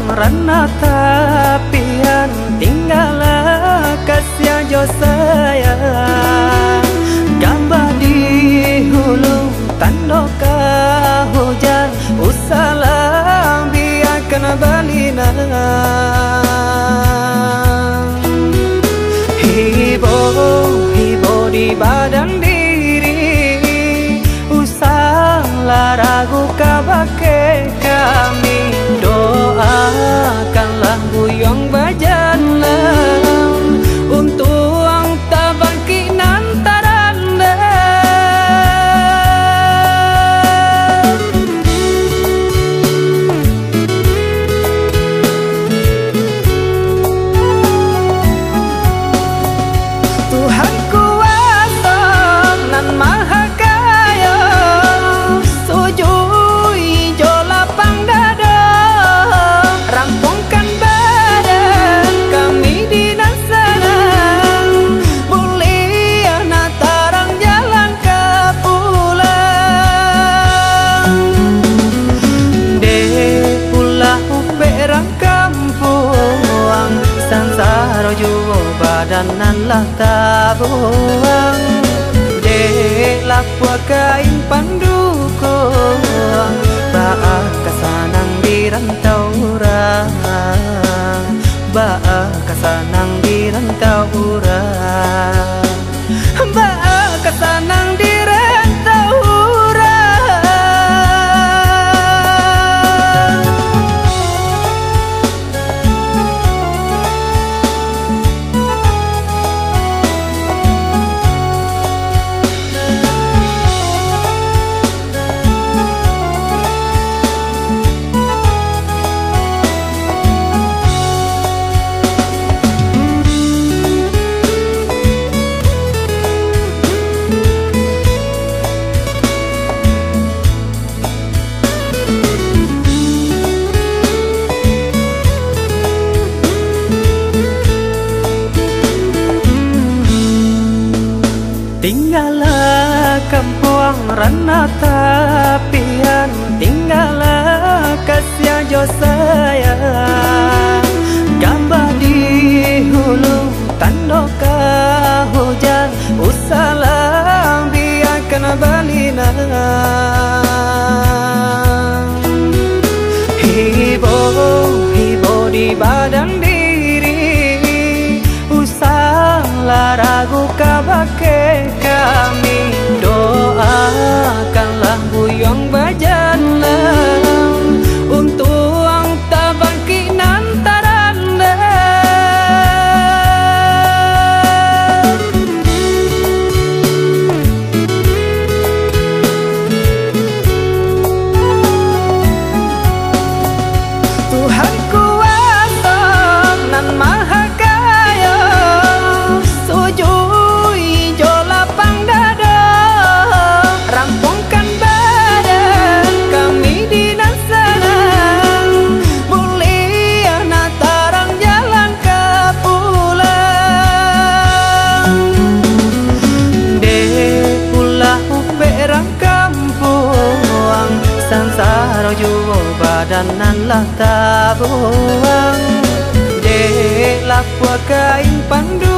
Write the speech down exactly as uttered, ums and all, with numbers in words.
rana tapian tinggal kasih jo sayang gambar di hulu tandoka hujan usalam biarkan balina hibo hibo di badan diri usahlah ragu kabake kami doakanlah buyong bajanlah untuk ang tabangki nantaranda Tuhan kuasa nan maha kaya sujui jo lapang dada rampungkan badan kami di nasana mulia natarang jalan ke pulang de pulah perang kampung sansaro juo badanan lah tabuang de lapua kain pandukung baak kasanang di rantau urang baak kasanang di rantau urang baak kasanang di rantau urang tinggallah kampung rana tapian tinggallah kasih jo sayang gambar di hulu tandoka hujan usalam biarkan balina hibo hibo di badan diri usahlah ragu kabake kami doakanlah buyong bajanlah untuk ang tabangki nantaranda Tuhan kuasa nan maha kaya sujui jo lapang dada rampungkan badan kami di nasana mulia natarang jalan ke pulang de pulah perang kampung sansaro juo badanan lah tabuang de lapua kain pandu